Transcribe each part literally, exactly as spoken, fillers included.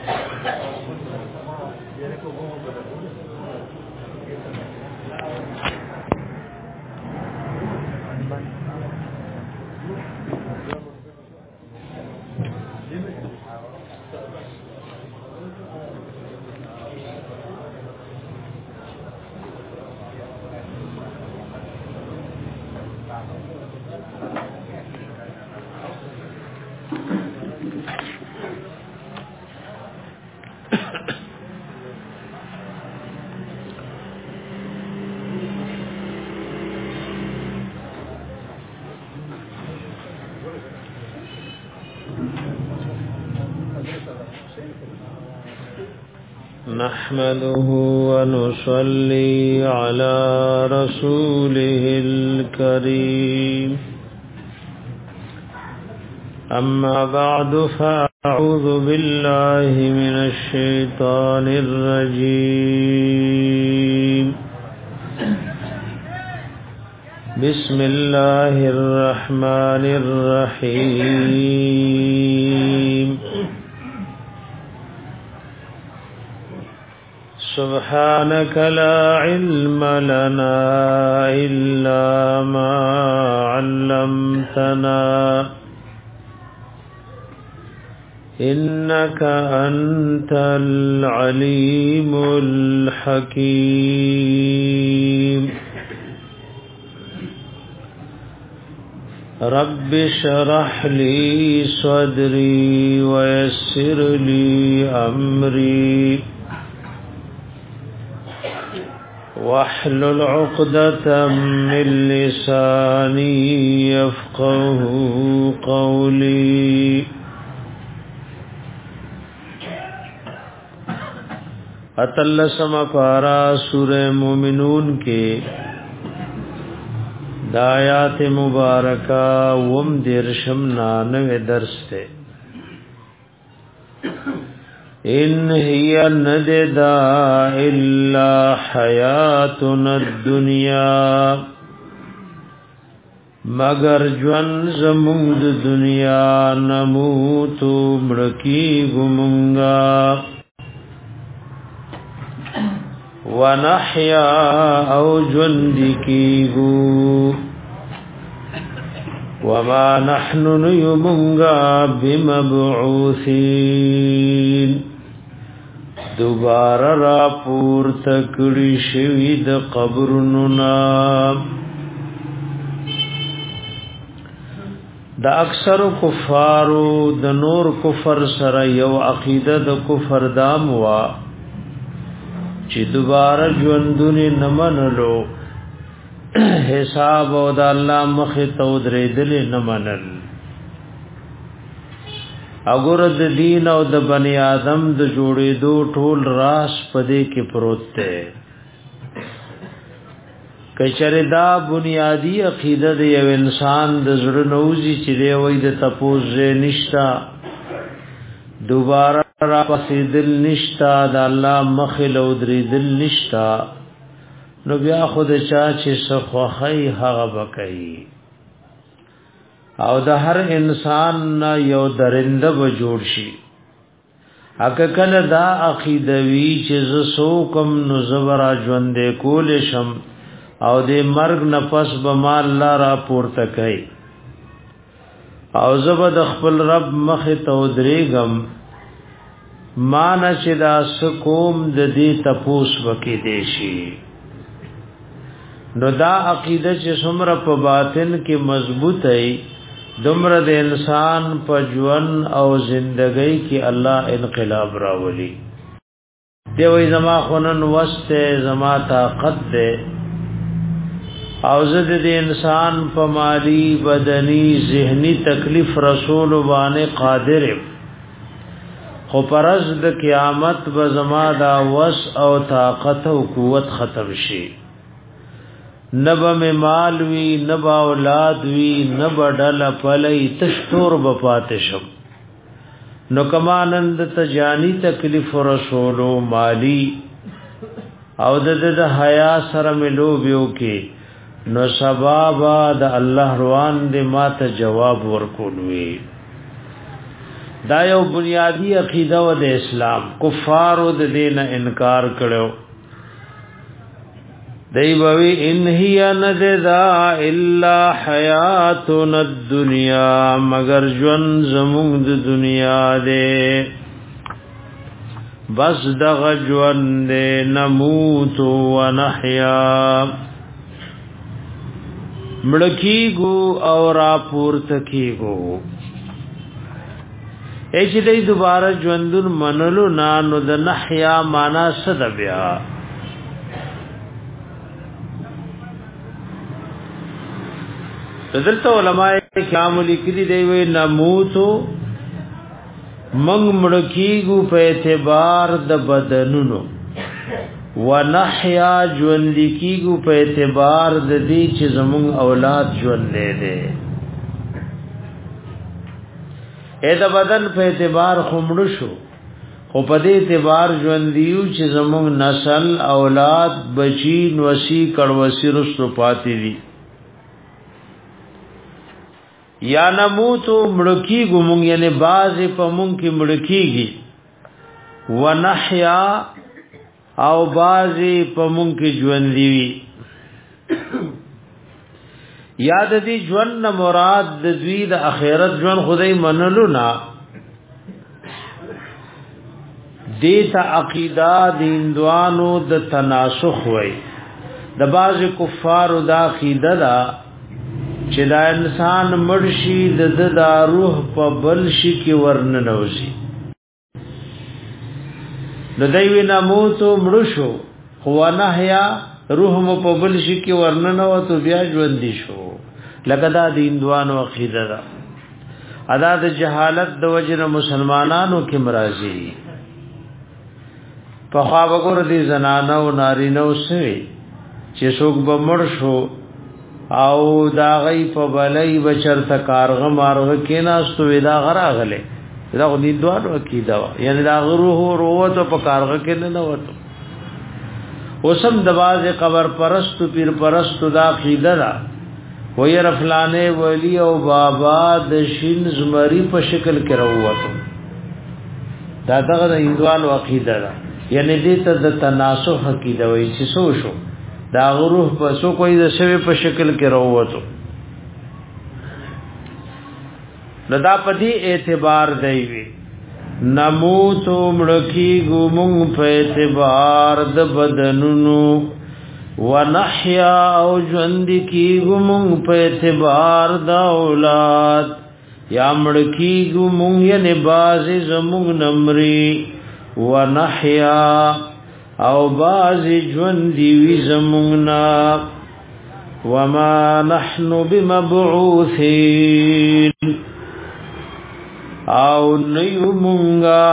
نحمده ونصلي على رسوله الكريم أما بعد فأعوذ بالله من الشيطان الرجيم بسم الله الرحمن الرحيم سبحانك لا علم لنا إلا ما علمتنا إنك أنت العليم الحكيم رب اشرح لي صدري ويسر لي أمري واحلل عقدة من لساني يفقه قولي اتلسم پارا سورہ مومنون کے دایات مبارکہ وم درشم نانوے درس تے ان هي نددا الا حیاتنا الدنیا مگر جون زمون د دنیا نموت مړکی ګمنګا ونحیا او جندکیگو وما نحن نیمونگا بمبعوثین دوباره را پورته کړي شوی د قبرونو د اکثر کفارو د نور کفر سره یو عقیده د کفر دام وا چې دوباره ژوندونه نمنلو حساب او د الله مخه تو درېدل نمنل اگر د دین او د بنی آدم د جوړېدو ټول راس پدې کې پروت دی کچره دا بنیادی عقیده د یو انسان د زړه نوځي چې دی وای د تپوز نشتا دوباره را پسې دل نشتا د الله مخل او درې دل نشتا نو بیا خود چا چې سخوخی هغه بکئی او د هر انسان نه یو درنده به جوړ شي اګه کله دا عقیده وی چې زسو کم نو زبر ژوند کول شم او د مرګ نفس به مال الله را پورته کوي او زبد خپل رب مخه تو درېګم مان چې دا سکوم د دې تپوس وکي دیشي نو دا عقیده چې څومره په باطن کې مضبوط ای دمر د انسان په ژوند او زندګۍ کې الله انقلاب راولي دی وې زما خونن وسته زما طاقت ده او زد د انسان په مالی بدني ذهني تکلیف رسول باندې قادر خو پرز د قیامت و زما دا وس او طاقت او قوت ختم شي نبا میں مال وی نبا اولاد وی نبا ڈل پلی تشتور بپاتشم نو کمانند تجانی تکلیف رسولو مالی او د د حیا سره ملو بیو کې نو سبابا د الله روان دې ما ته جواب ورکول وی دا یو بنیادی عقیده و د اسلام کفارو د دین انکار کړو دی بوی ان هی نددا الا حیاتنا الدنیا مگر جون زمون د دنیا دے بس دغ جون دے نموت و نحیا مړکیګو او را پورتکیګو ایچ دی دوباره ژوندون منلو نانو د نحیا معنا صد بیا دلته علماء کرام لیکلي دی وی نموتو منګ مړکیګو په اعتبار د بدنونو ونحیا ژوند کیګو په اعتبار د دې چې زمون اولاد ژوند دې اې د بدن په اعتبار خمړو شو خو په دې اعتبار ژوند دیو چې زمون نسل اولاد بچی نوسی کړوسی رسو پاتې دي یا نموتو مړکی ګمون یعنی باز په مونږ کې مړکیږي ونحیا او بازی په مونږ کې ژوند دی یاد دي ژوند مراد د دوی د اخرت ژوند خدای منلو نا دیتا عقیده دیندوانو د تناسخ وای د باز کفارو د عقیده دا چې دا انسان مرشي د د روح په بل شي کې ورننوزي نو دوی نموتو مړشو خو نحیا روح مو په بل شي کې ورننوتو بیا ژوند دي شو لکه دا دیندوانو عقیده دا ادا د جهالت د وجنه مسلمانانو کې مرাজি په خوا وګور دي زنانو نارینو سوي چې څوک به مړ شو او دا غي په بلای بچر ته کارغه مارغه کیناستو ودا غراغله دا غو دیندوانو عقیده یعنی دا روح وروته په کارغه کې نه وته اوسم دواز قبر پرستو پیر پرستو دا عقیده دا وې رفلانه ولی او بابا د شین زمری په شکل کې راووته دا دغه هندوانو عقیده دا یعنی دې ته د تناسخ عقیده وایي چې سو شو دا روح په سو کوئی د شوی په شکل کې راووته لدا پدی اعتبار دیوی نموت مړکی ګمون په اعتبار د بدنونو ونحیا او ژوند کی ګمون په اعتبار د اولاد یا مړکی ګمون یې باز زمون نمرې ونحیا او باز ژوند دی زموننا وما نحن بمبعوثين او نیو مونگا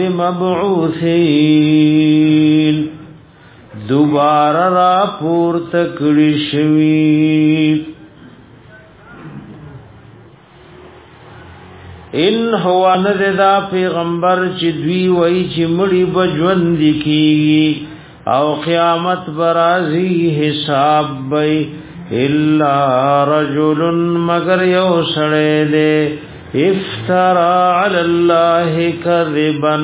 بمبعوثین دوباره را پورته کړی شوی ان هو نذدا پیغمبر چې دوی وای چې مړی بجوند کی او قیامت برازی حساب بی الا رجل مگر یو سړی دے افترا علی الله کذبا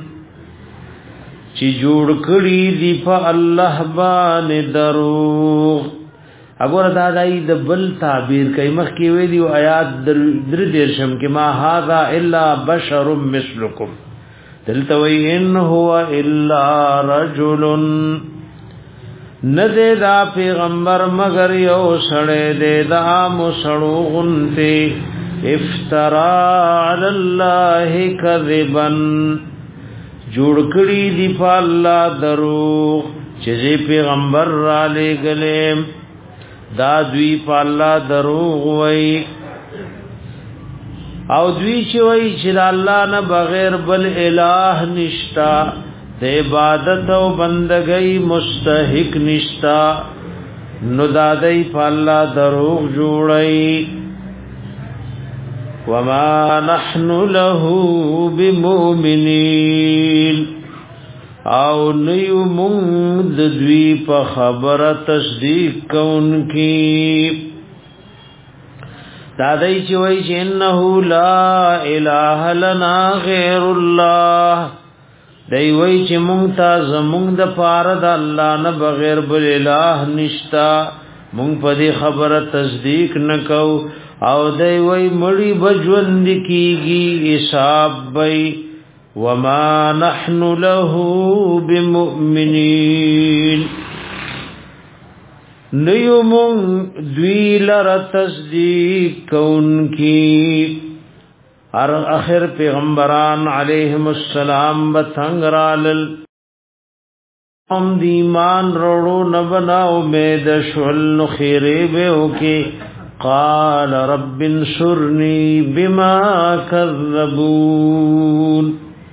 چې جوړ کړي دی په الله باندې دروغ اګور دا دای د بل تعبیر کوي مخکې ویلی او آیات در درشم کې ما هاذا الا بشر مثلکم دلته وی ان هو الا رجل نده دا پیغمبر مگر یو سړی دی دا مسړو غنته افترا علی الله کذبا جوړ کړي دی په الله دروغ چې پیغمبر را لګلې دا دوی په الله دروغ وای او دوی چې وای چې الله نه بغیر بل الہ نشتا د عبادت او بندګۍ مستحق نشتا نو دادای په الله دروغ جوړي وما نحن له بمؤمنين او نیو مونږ د دوی په خبره تصدیق کوونکی دای چې وای چې انه لا اله لنا غیر الله دی وای چې مونږ ته زمونږ د پاره د الله نه بغیر بل اله نشتا مونږ په دې خبره تصدیق نکو او دی وای مړی بجوند کیږي حساب وای وما نحن له بمؤمنین نیومون دوی لر تصدیق کون کی ار اخر پیغمبران علیہم السلام بتنگرالل ہم دیمان روڑو نبنا امید شعل نخیرے بے ہوکے قال رب انصرنی بما کذبون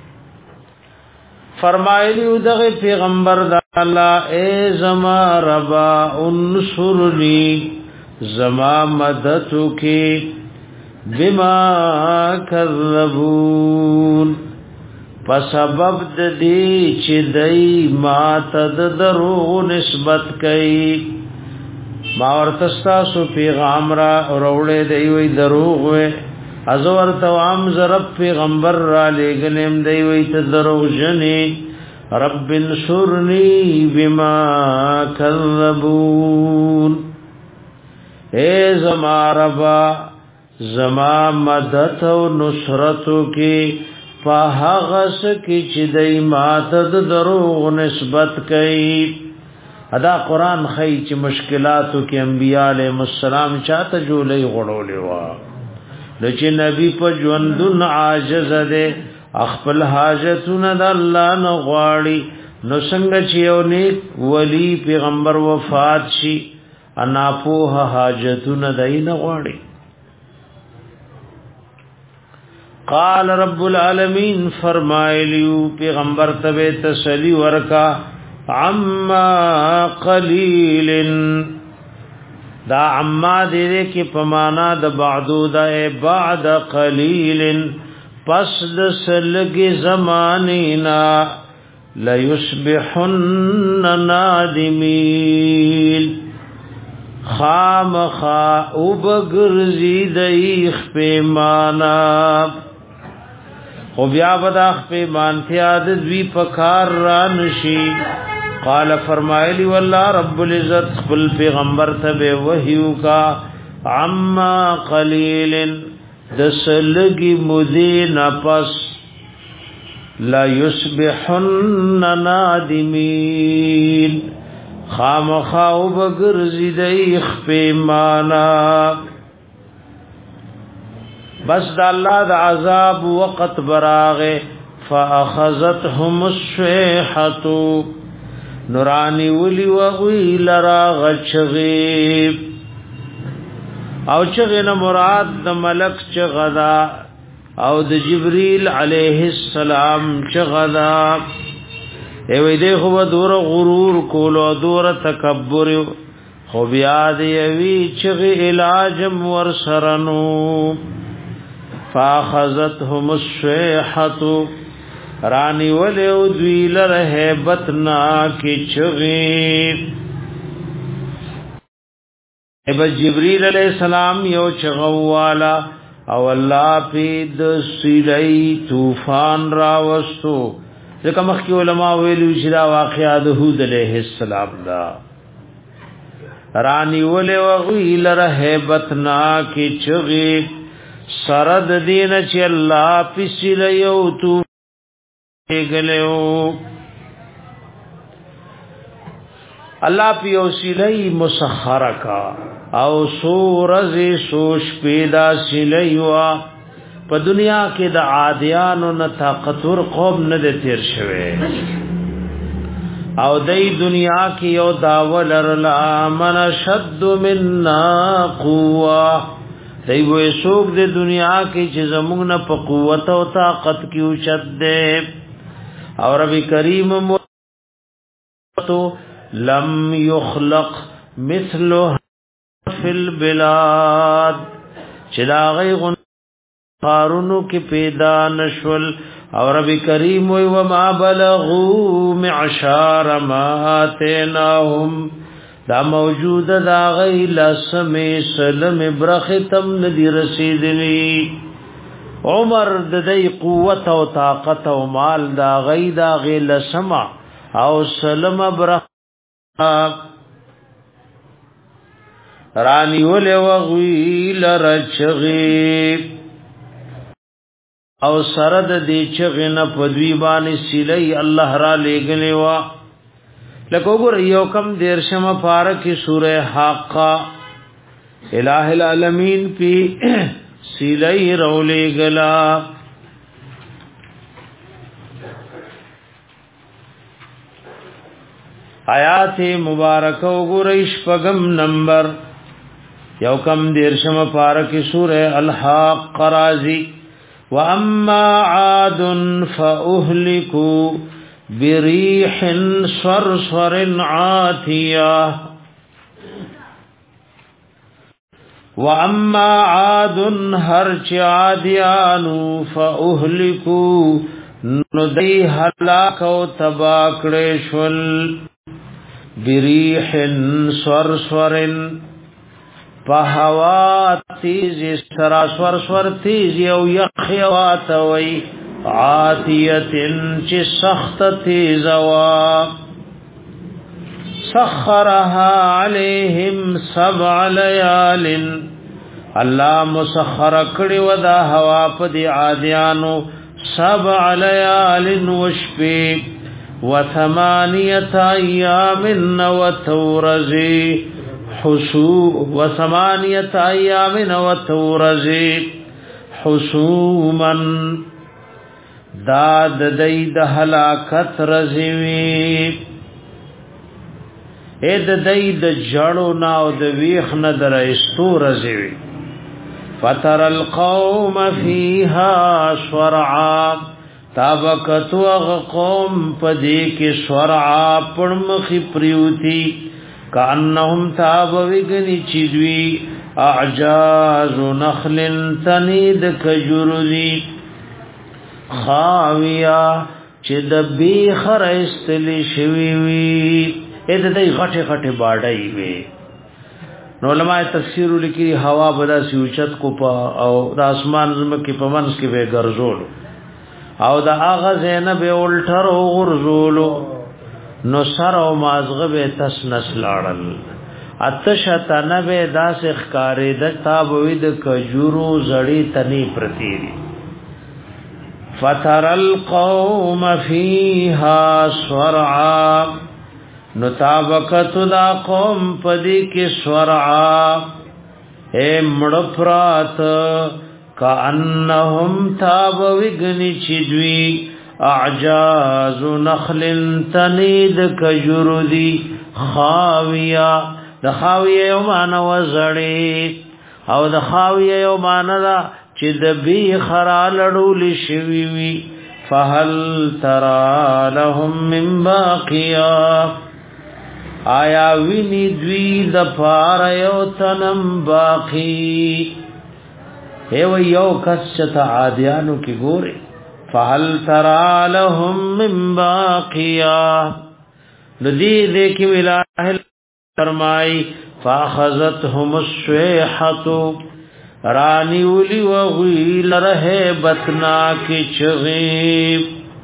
فرمایلی دغه پیغمبر د الله اے زما ربا انصرنی زما مدد کی بما کذبون په سبب د دې چې دای ما تد درو نسبت کوي ما ورته تاسو پیغام را وروړې دی وی دروغ وې ازور توام زرب پیغمبر را لګلم دی وی ته دروغ جنې رب انصرنی بما کذبون اے زما ربا زما مدد او نصرت کی فهغس کی چې دای ماته د دروغ نسبت کوي ادا قران خی چې مشکلاتو کې انبیاء علیهم السلام چاته جوړې غړولې وا د چې نبی په ژوندون عاجز ده خپل حاجتونه د الله نه غواړي نو څنګه چې یو نیک ولی پیغمبر وفات شي انا په حاجتونه دای نه غواړي قال رب العالمین فرمایلیو پیغمبر تبه تسلی ورکا عما قلیل دا عما دې کې پمانا د بعدو د بعد قلیل پس د سلګي زمانینا لا یصبحن نادمین خامخا وبغرزی دیخ پیمانا خو بیا بداخ پی مانتیا د دوی پکار را نشي قال فرمایلی والله رب العزت خپل پیغمبر ته وحیو کا عما قلیل دسلگی مدین پس لا یصبحن نادمین خامخاو بگرزی دیخ پیمانا بس دا اللہ دا عذاب وقت براغ فاخذتهم الصیحتو نورانی ولی وغوی لراغ چغیب او چغینا مراد دا ملک چغدا او د جبريل عليه السلام چغدا ایوی دی خو دور غرور کولو دور تکبر خو بیا دی ایوی چغی علاج ورسرنو فاخذتهم الصيحه رانی ولیو دویل رہبتنا کی چغی اب جبریل علیہ السلام یو چغوالا او الله پید سیلی طوفان راوستو ځکه مخکې علما ویلو چې دا واقعا د هود علیہ السلام دا رانی ولې وغیل رهبتنا کی چغی سرد دین چې الله پسیلی او تو گلیو الله پیو سیلی مسخرکا او سورز سوش پیدا سلیوا په دنیا کې د عادیانو نه طاقتور قوم نه د تیر شوه او دای دنیا کې یو داول رلا من شد منا قوه دای وې سوق د دنیا کې چې زموږ نه په قوت او طاقت کې اوچت ده او رب کریم تو لم يخلق مثله فی البلاد چلاغی غن قارونو کی پیدا نشول او رب کریم وی وما بلغو معشار ما آتیناهم دا موجود دا غی لسم سلم برختم ندی رسیدلی عمر د دې قوت او طاقت او مال دا غي دا غي لسما او سلم برخ رانی ول وغوی لرچغي او سرد دې چغنه پدوی باندې سلی الله را لګلی وا لکه وګور یو کم دیرشم پارکی سوره حاقہ الہ العالمین پی سیلی رولی گلا آیات مبارک وګورئ شپږم نمبر یو کم دیرشم پارکی سوره الحاق رازی واما عاد فاهلكوا بريح صرصر عاتيه واما عاد هرچ عادیانو فاهلكوا ندی هلاك او تباکړې شول بريح صرصر پهوا تیز سرا صرصر تیز یو یخوات وی عاتیتن چی سخت تیزوا سخرها علیہم سبع لیال اللہ مسخر کڑی ودا ہوا پدی عادیانو سبع لیال وشپی وثمانیت ایام وتورزی حسو وثمانیت ایام وتورزی حسوما داد دید حلاکت رزوی اید دید جڑو ناو د ویخ ندر استو رزوی فتر القوم فیها شورعا تابکتو اغ قوم پدیک شورعا پرمخی پریوتی کانهم تابوگنی چیدوی اعجاز نخل تنید کجردی خاویا چې د بیخر استلی شوی وی اې د دې غټه غټه باډای وی نو علماء تفسیر لیکي هوا بدا سی اوچت کو په او د اسمان زمکه په منس کې به ګرځول او د اغه زینب الټر او غرزول نو سر او مازغه به تس نس لاړل اتشتنه به داس ښکارې د تابوید کجورو زړی تنی پرتیری فتر القوم فیها سورعا نتابکت دا قوم پدی کی سورعا اے مڑپرات کانہم تابوگنی چدوی اعجاز نخل تنید کجردی خاویا د خاویه یو مانا وزړی او د خاویه یو مانا دا چې د بی خرالړول شوی وی فهل ترى لهم من باقیا آیا ویني دوی د پار یو تنم باقی ایو یو کس چتا عادیانو کی ګوره فهل ترى لهم من باقیا ندی دې کې ویلاه فرمای فاخذتهم الصيحه رانی اولی و غیل رہے بتنا کی چغیب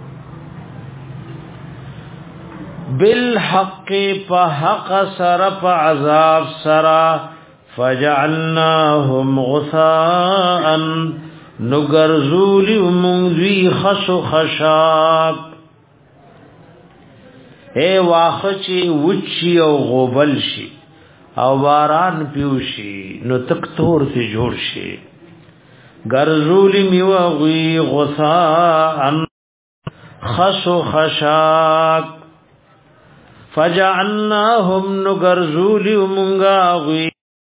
بالحق پا حق سر پا عذاب سرا فجعلناهم غثاء نگرزولی منذوی خس و خشاب اے واخچی وچی او غوبل شی او باران پیوشی نو تکتور تی جوړ شي گرزولی میوغی غثاءن خسو خشاک فجعلناهم نو گرزولی منگاغی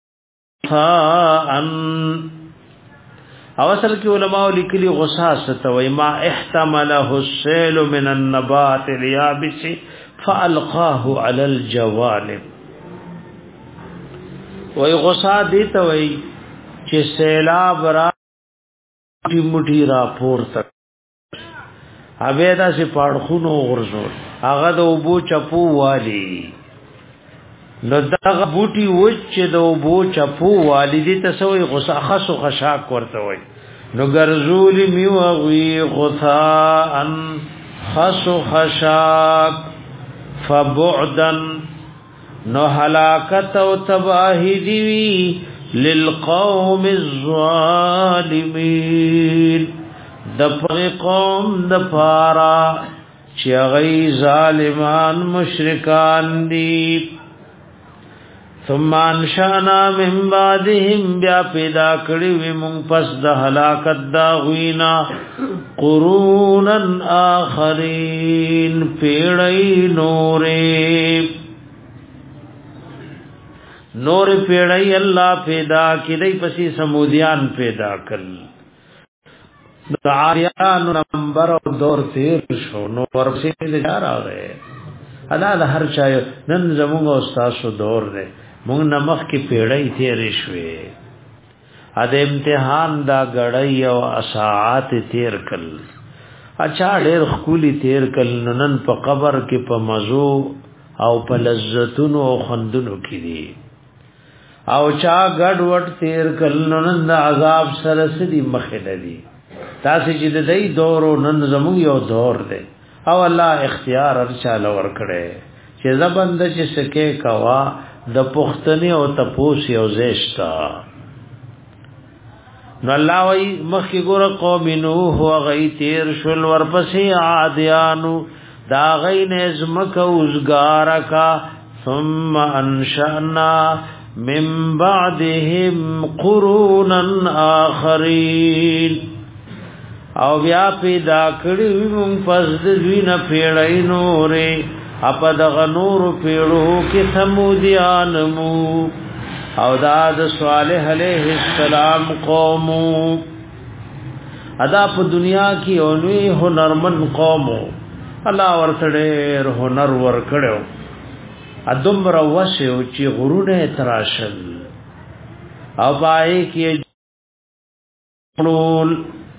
غثاءن او اصل کی علماء لکلی غصا ستوی ما احتمله السیل من النبات الیابس فالقاه علی الجوانب وای غصا دیتا وای چې سیلاب را مټی را پور تک اوی دا سی پاړخونو غرزول هغه د وبو چپو والی نو دغه بوټي وچ د وبو چپو والدی تسوي غصه خص خشاک ورته وي نو ګرزول میو غوي غثاء خص خشاک فبعدا نو هلاکت او تباہی دی للقوم الظالمین د قوم د پارا چې غي ظالمان مشرکان دي ثم انشانا من بعدهم بیا پیدا کړی وي مونږ پس د هلاکت دا غوینا قرونا اخرین پیړی نورې نور پیړی الله پیدا کړي پسې سمودیان پیدا کړل دعایان نمبر او دور تیر شو نو ورپسې دې راغې ادا د هر چا نن زموږ استاد شو دور دی مونږ نمخ کې پیړی تیر شوې ا د امتحان دا غړی او اساعات تیر کل اچھا ډېر خولي تیر کل نن په قبر کې په مزو او په لذتونو او خندونو کې دي او چا ګډ وټ تیر کل نن د عذاب سره سدي مخه لدی تاسو چې د دې دور نن زموږ یو دور دی او الله اختیار ارچا لور کړي چې زبند چې سکه کوا د پختنی او تپوس یو زیشتا نو الله وی مخی ګور قوم نوح او غی تیر شل ورپسې عادیانو دا غی نظمک اوزګارکا ثم انشأنا من بعدهم قرونا آخرین او بیا پیدا کړی موږ پس د وینه پیړای نورې اپ دغه نور پیړو کې ثمودیان مو او داد صالح علیہ السلام قوم ادا په دنیا کې اونوي هنرمن قوم الله ورته هنر ور کړو ادم را وسه چې غرونه تراشل او پای کې خلول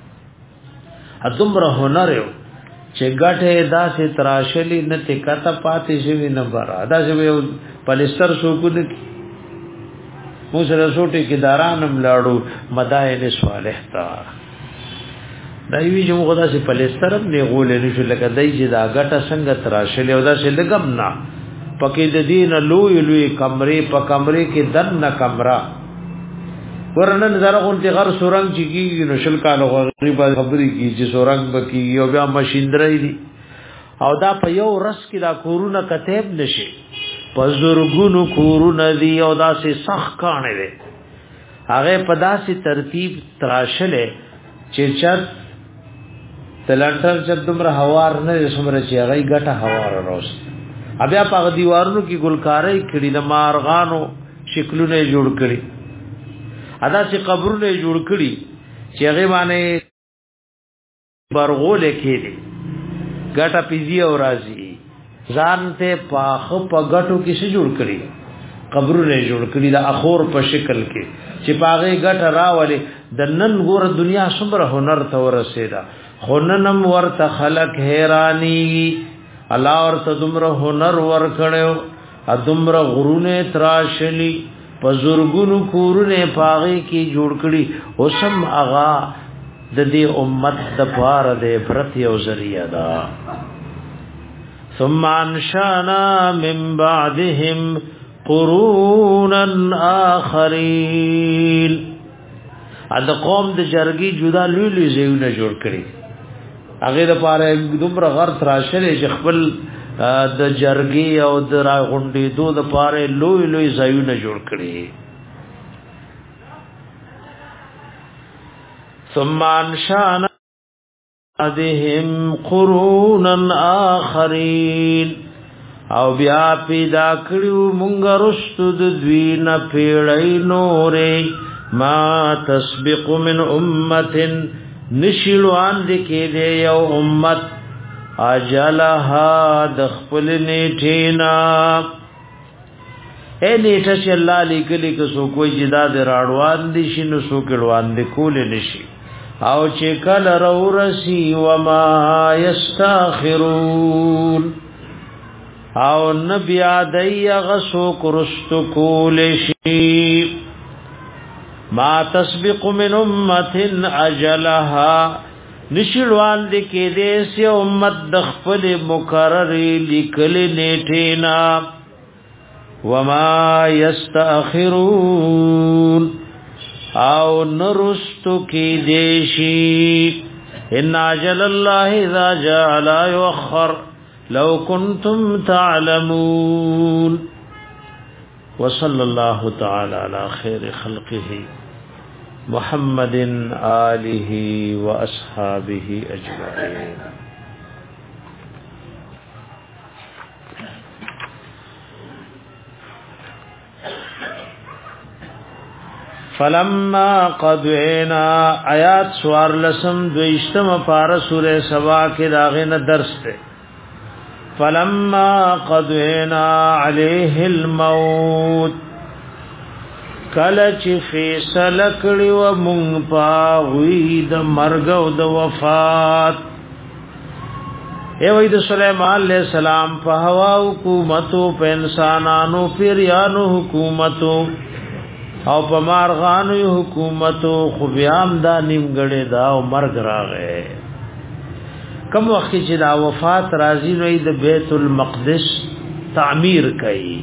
ادمره هنر یو چې ګټه داسې تراشلی نه تکته پاتې شوی نه بار ادا شوی پلستر شو کو نه مو سره سوټي کې دارانم لاړو مدائن صالح تا دایوی چې موږ داسې پلستر نه غولې نشو لکه دای چې دا ګټه څنګه تراشلی او داسې لګم نه پکې د دین لوی لوی کمرې په کمرې کې دنه کمره ورنن زرغون تی غر سورنگ چی کی نو شل کالو غریب خبرې کی چې سورنگ بکی او بیا ماشیندري دي او دا په یو رس کې دا کورونه کتاب نشي پزورګونو کورونه دي او دا سه سخ کانه دي هغه په داسې ترتیب تراشله چې چت تلانټر چې دمر هوار نه سمره چې هغه ګټه هوار راوست بیا په دیوارونو کې ګلکاري کړي د مارغانو شکلونه جوړ کړي ادا چې قبرونه جوړ کړي چې هغه باندې برغول کېدي ګټه پیزي او راځي ځان ته پاخ په ګټو کې څه جوړ کړي قبرونه جوړ کړي د اخور په شکل کې چې پاغه ګټه راولي د نن ګور دنیا څومره هنر ته ورسېدا خننم ورته خلق حیرانی الله ورته دومره هنر ور کړو ا دومره غرونه تراشلی پزورګونو کورونه پاغي کې جوړ کړي اوسم اغا د دې امت د پار د عبرت یو ذریعہ دا ثم انشانا من بعدهم قرونا آخرین ا د قوم د جرګي جدا لوی لوی زیونه جوړ کړي هغه د پاره دومره غر تراشلې چې خپل د جرګي او د راغونډې دوه د پاره لوی لوی ځایونه جوړ کړي ثم انشانا بعدهم قرونا آخرین او بیا پیدا کړیو مونږ رستو د دوی نه پیړۍ نورې ما تسبق من امه نشلوان دکې دی یو امت اجلها د خپل نیټینا اے نیټه چې الله لیکلی که سو کوئی جدا د راړوان دي شنو سو کړوان دي کول نشي او چې کله رو رسی وما یستاخرون او نبی ادی غسو کرستو کول شی ما تسبق من امه اجلها نشلوان د کې دې سي امت د خپل مقرر لیکل نیټینا وما یستاخرون او نرستو کې دیشی ان اجل الله اذا جاء لا يؤخر لو كنتم تعلمون وصلى الله تعالى على خير خلقه محمد آله واصحابه اجمعين. فلما قضینا آیات سوار لسم دویشتم پارا سورہ سبا کے داغین درس تے فلما قضینا علیہ الموت کلچ فیصل کڑی و منگپاوی دا مرگ و دا وفات اے وید سلیمان علیہ السلام پا ہوا حکومتو پا انسانانو پیریانو حکومتو او په مارغانو حکومتو خو بیام دا نیمګړې دا او مرګ راغې کوم وخت چې دا وفات راځي نو د بیت المقدس تعمیر کوي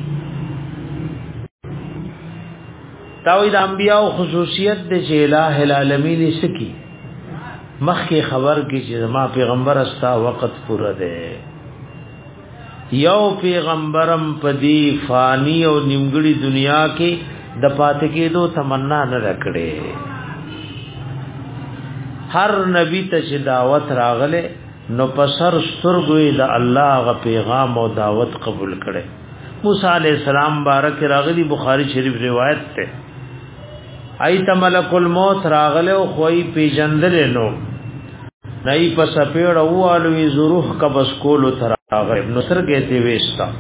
تاوید انبیاء خصوصیت د چې الٰه العالمین سکی مخکې خبر کی چې ما پیغمبر استا وخت پوره ده یو پیغمبرم پدی فانی او نیمګړې دنیا کې د پات کېدو تمنا نه رکړې هر نبی ته چې دعوت راغله نو پسر سترګوي د الله غ پیغام او دعوت قبول کړي. موسی عليه السلام بارک راغلی بخاری شریف روایت ته ایت ملک الموت راغله او خوې پیجندل نو نئی پس پیړ اوالوی زروح کا بس کولو تر راغله نو سرګې تی وېستا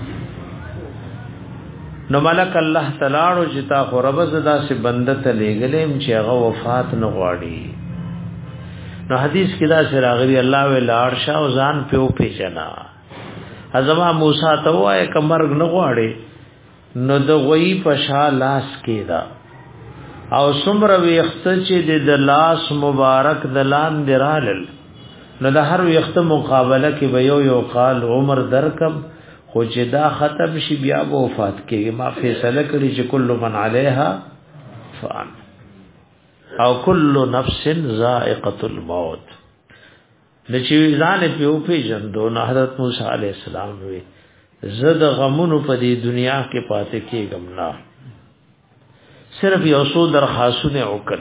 نو ملک الله تعالی جتا خو رب زدا سے بندت لګلم چې هغه وفات نه غواړي. نو حدیث کې دا سره غری الله ویل ارشا او ځان په پیژنا ازما موسی ته وای کمرګ نه غواړي نو د غوی په شا لاس کېدا او څومره وخت چې د لاس مبارک د لان درالل نو د هر وخت مقابله کې به یو یو قال عمر درکم خو چې دا ختم شي بیا به وفات کېږي. ما فیصله کړی چې کل من علیها فان او کل نفس ذائقه الموت. د چې ځان په پیژندو نو حضرت موسی علیہ السلام وی زد غمونو په دې دنیا کې پاتې کېږم نه صرف یو څو درخواستونه وکړ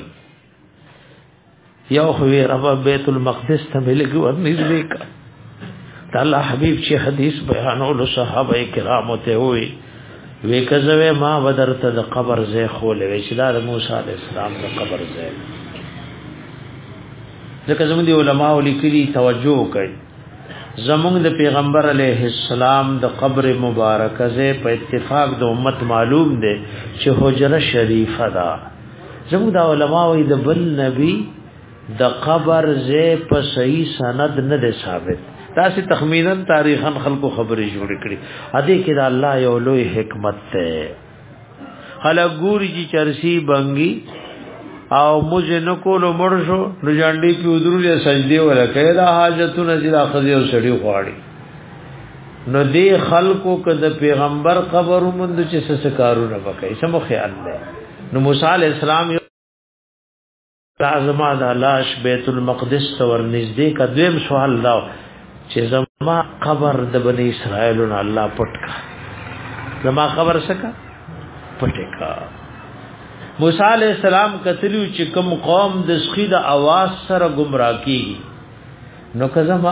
یو خو رب بیت المقدس ته ملګری ورنږدې کا الله حبیب چې حدیث بیانولو صحابه کرام ته وی وی کزوی ما بدرته د قبر زې خولې وی چې د موسی علی السلام د قبر زې ځکه زموږ دی علماء لیکلي توجه کوي زموږ د پیغمبر علیه السلام د قبر مبارکه زې په اتفاق د امت معلوم دی چې حجره شریفه ده. زموږ د علماء وی د بل نبی د قبر زې په صحیح سند نه ده ثابت تاسو تخمینا تاریخا خلقو خبرې جوړ کړي ا دې کې د الله یو لوی حکمت ده. خلک ګوري چې چرسی بنګي او موږ نه کولو مړ شو نو جانډي په ودرولې سجدي ورکړه دا حاجتونه چې اخذ یو سړي غواړي نو دې خلقو کده پیغمبر قبر مند چې څه کارونه وکړي سمو خیال ده. نو موسی عليه السلام یو اعظم د لاش بیت المقدس ور نږدې کا دویم سوال دا چې زما قبر د بنی اسرائیل نه الله پټ کا زما قبر سکا پټ کا. موسی علیہ السلام کتلو چې کوم قوم د سخی د आवाज سره گمراه کیږي نو که زما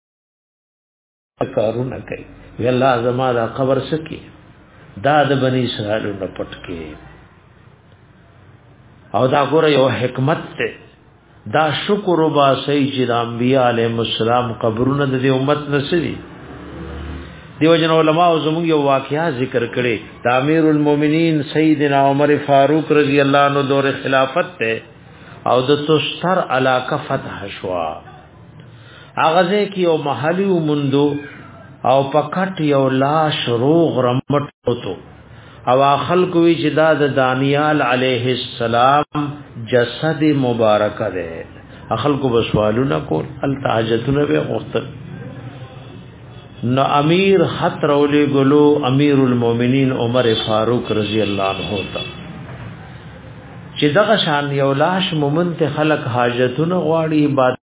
کارونه کوي وی الله زما د قبر سکی دا د بنی اسرائیل نه پټ کی او دا ګوره یو حکمت ته دا شکر وبا سي چې د انبیاء علیهم السلام قبرونه د امت نسري. دیو جن علماء زموږ یو واقعیا ذکر کړي د امیر المؤمنین سیدنا عمر فاروق رضی الله عنه دور خلافت ته او د تستر علاقه فتح شوا اغازه کې یو محلي ومندو او پکټ یو لاش روغ رمټ وته او خلق وی چې دا د دانیال علیه السلام جسد مبارک ده خلق بسوالونه کول التاجتونه به غوښتل نو امیر خط رولې ګلو امیر المؤمنین عمر فاروق رضی الله عنه ته چې دغه شان یو لاش مومن ته خلق حاجتونه غواړي عبادت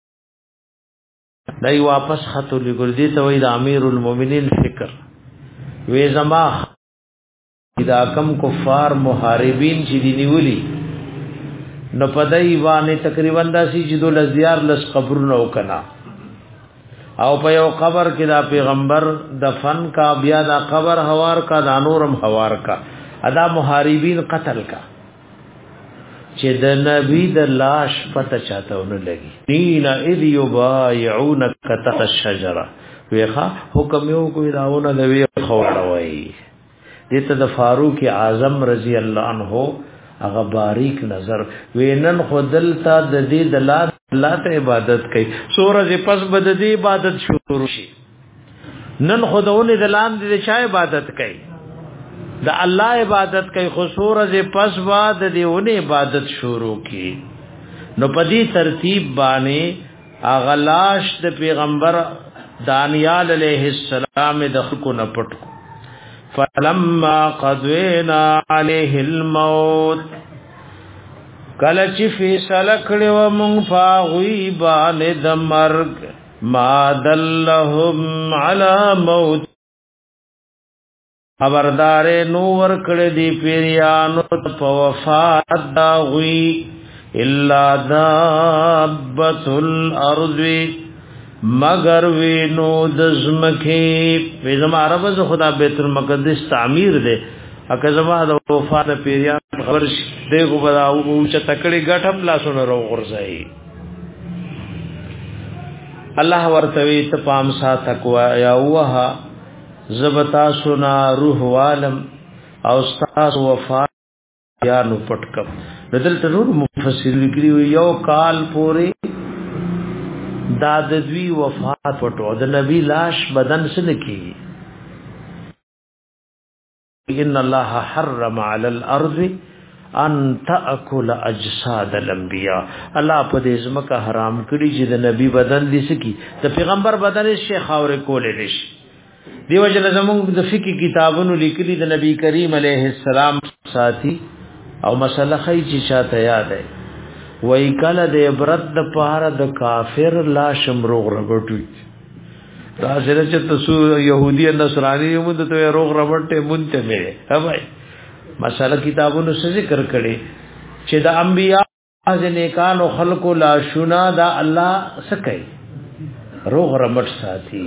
دای واپس خط لګل دي ته وای د امیر المؤمنین فکر وې زما دا کم کفار محاربین چې دی نیولی نو پدای باندې تقریبا داسي چې دول زیار لس قبرونه وکنا او په یو قبر کې دا پیغمبر دفن کا بیا دا قبر حوار کا دا نورم حوار کا ادا محاربین قتل کا چې د نبی د لاش پته چاته ونه لګي دین اذ یبایعونک تحت الشجره ویخه حکم یو کوي داونه د وی خوړوي دته د فاروق اعظم رضی الله عنه هغه باریک نظر وینن خدلتا د دې د الله ته عبادت کوي سورج پس بد دې عبادت شروع شي نن خداونه د لاندې د چا عبادت کوي د الله عبادت کوي خو سورج پس بعد دېونه عبادت شروع کی نو پدی ترتیب باندې اغلاش د پیغمبر دانیال علیہ السلام د خلقو نه پټ فلما قضینا علیه الموت کله چې فیصله کړو مونږ فاغوی باندې د مرګ ما دلهم علی موت خبردار نو ور کړه دی پیریانو په وفات دا غوی الا دابۃ الارض مگر وینو د زمکه په زما عرب ز خدا بیت المقدس تعمیر دے اکه زما د وفات پیریان خبر دغه بدا او چې تکړی غټم لاسونه رو غرزای الله ورتوی ته پام سات تقوا یا وها زبتا سنا روح والم او استاس وفات یا نو پټکم بدل تنور مفسر لګری یو کال پوری دا د دوی وفات پټو د نبی لاش بدن سن کی ان الله حرم علی الارض ان تاكل اجساد الانبیاء الله په دې ځمکه حرام کړی چې د نبی بدن دي سکی د پیغمبر بدن شیخ اور کولې نشي دیو جن زموږ د فقہی کتابونو لیکلي د نبی کریم علیه السلام ساتي او مسله خی چې شاته یاد ہے وای کله د عبرت د پاره د کافر لا شمروغ ربټوي دا سره چې تاسو يهودي نصراني هم د روغ ربټه مونته مې ها بھائی مسله کتابونو ذکر کړي چې د انبیا د نیکانو خلقو لا شنا دا الله سکي روغ ربټ ساتي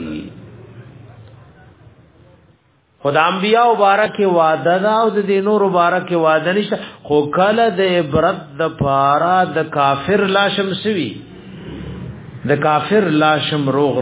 خدا انبیاء مبارک وعده دا او د دینور مبارک وعده نشه خو کله د عبرت د پارا د کافر لاشم سوي د کافر لاشم روغ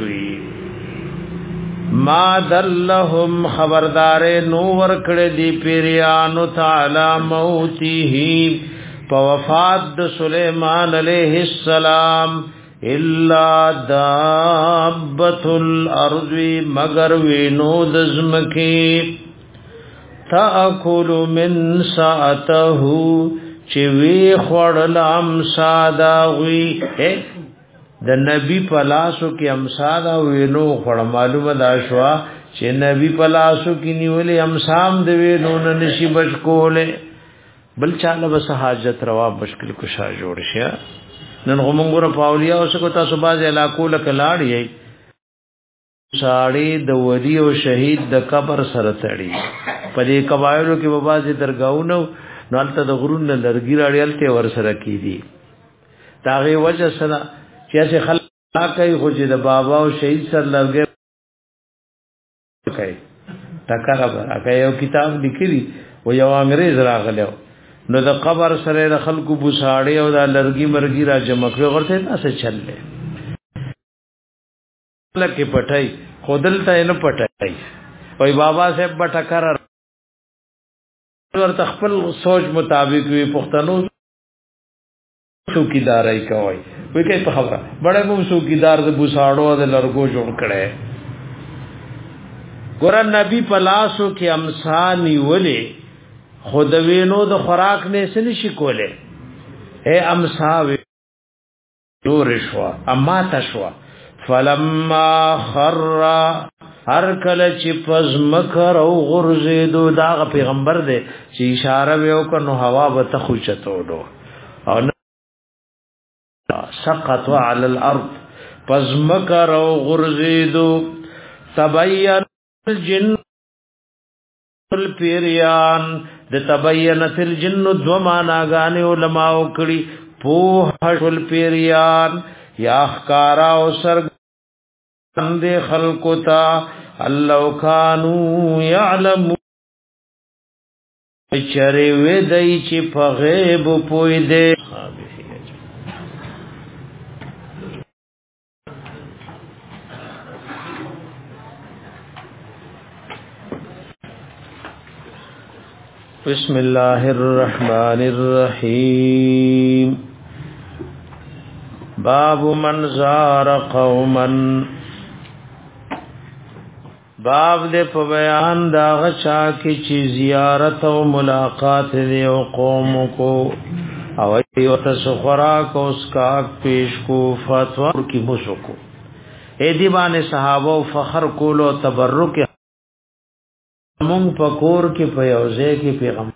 رمټوي ما دلهم خبردار نو ور کړه دی پیریانو تعالی موته په وفات د سليمان علیہ السلام الا دابۃ الارض مگر وینو دزمکی تاکل من ساعته چې وی خړل امسادا وی د نبی پلاسو کې امسادا وینو خړ معلومه دا شو چې نبی پلاسو کې نیولې امسام د وینو نشي بچ کوله بل چاله بس حاجت روا مشکل کشا جوړ شي نن غمنګور پاولیا اوس کو تاسو باز علاقو لکلاړی ساړي د ولی او شهید د قبر سره تړي په دې قبایلو کې په بازي درگاہونو نالته د غرون لرګی راړیلته ور سره کیدی داغه وجه سره چې خلک کوي خو چې د بابا او شهید سره لرګي کوي ټکر راغی یو کتاب لیکلی و یو انګريز راغلو نو د قبر سره د خلکو بوساړي او د لرګي مرګي را جمع کړو ورته تاسو چللې لکه پټای خودل ته نه پټای وای بابا صاحب بټکر ورته خپل سوچ مطابق وی پښتنو څوکیدارای کوي وای کې په خبره بڑے مو څوکیدار د بوساړو د لرګو جوړ کړي ګور نبی پلاسو کې امسانی ولې خود وینو د خوراک نه سن شي کوله اے امساوي دور شوا اما تشوا فلما خر هر کله چې پزمکر او غرزیدو دا پیغمبر دی چې اشاره وکړو هوا به تخوچتولو او سقط على الارض پزمکر او غرزیدو تبین الجن الپیریان د تبینت الجن دو معنا غانه علماء کړي پوه الپیریان یا خکارا او سر اند خلقو تا الله کانوا يعلم چره وې دای چې په غیب پوي دې بسم الله الرحمن الرحیم باب من زار قوما باب دې په بیان دا غچا کې چې زیارت او ملاقات دې او قوم کو او یو تاسو خوراک او اسکاک پیش کو فتوا کی مسکو اې دی باندې صحابه او فخر کولو تبرک مونږ په کور کې په یوځای کې پیغمبر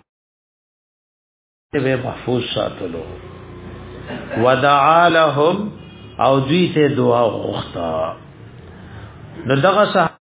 به محفوظ ساتلو ودعا لهم او دوی ته دعا غوښتا نو دغه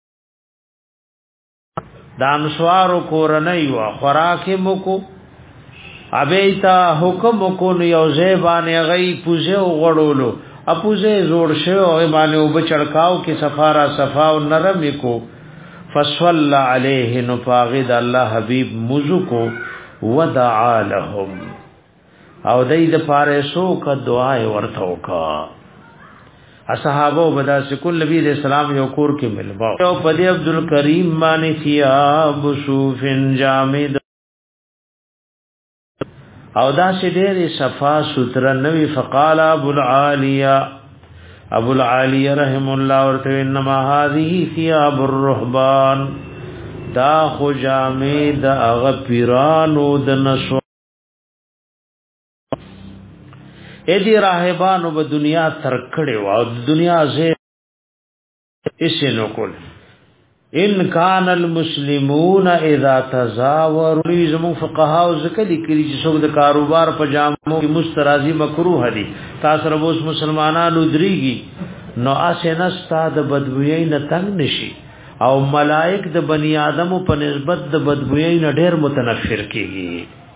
دانشوارو کورنۍ وا خوراک مکو ابیتا حکم کو نو یو زیبانه غي پوزه غړولو اپوزه زوړ شو او باندې وب چړکاو کې سفارا صفا او نرم کو فصلى عليه نفاغد الله حبيب مزکو ودعا لهم او دای د فارسو کا دعا ورته وکا اصحابو بدا سکول نبی علیہ السلام یو کور کې ملبا او پدی عبد الکریم مانی ثياب صوف جامد او دا شډیر صفا ستر نبی فقال ابو العالیہ ابو العالیہ رحم الله ورته انما هذه ثياب الرهبان دا خو جامد اغه پیرانو د نسو اې دې راهبانو په دنیا تر کړي او دنیا زه اسې نو کول ان کان المسلمون اذا تزاوروا زمو فقها او ذکر لیکلي چې څوک د کاروبار په جامو کې مسترازي مکروه دي تاسو ربوس مسلمانانو دريږي نو اسنه ستاد بدبوئی نه تنگ نشي او ملائک د بنی آدمو په نسبت د بدبوئی نه ډېر متنفر کیږي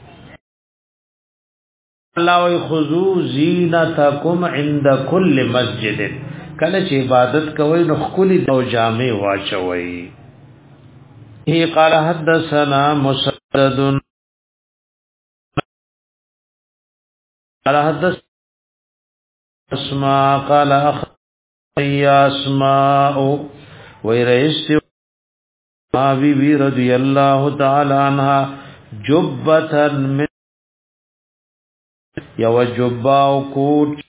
الله وی خذو زینتکم عند کل مسجد کله چې عبادت کوي نو خولي او جامع واچوي هی قال حدثنا مسدد قال حدث اسماء قال اخ يا اسماء ويرئيس ابي بي رضي الله تعالى عنها جبة من یو جبا او کوټ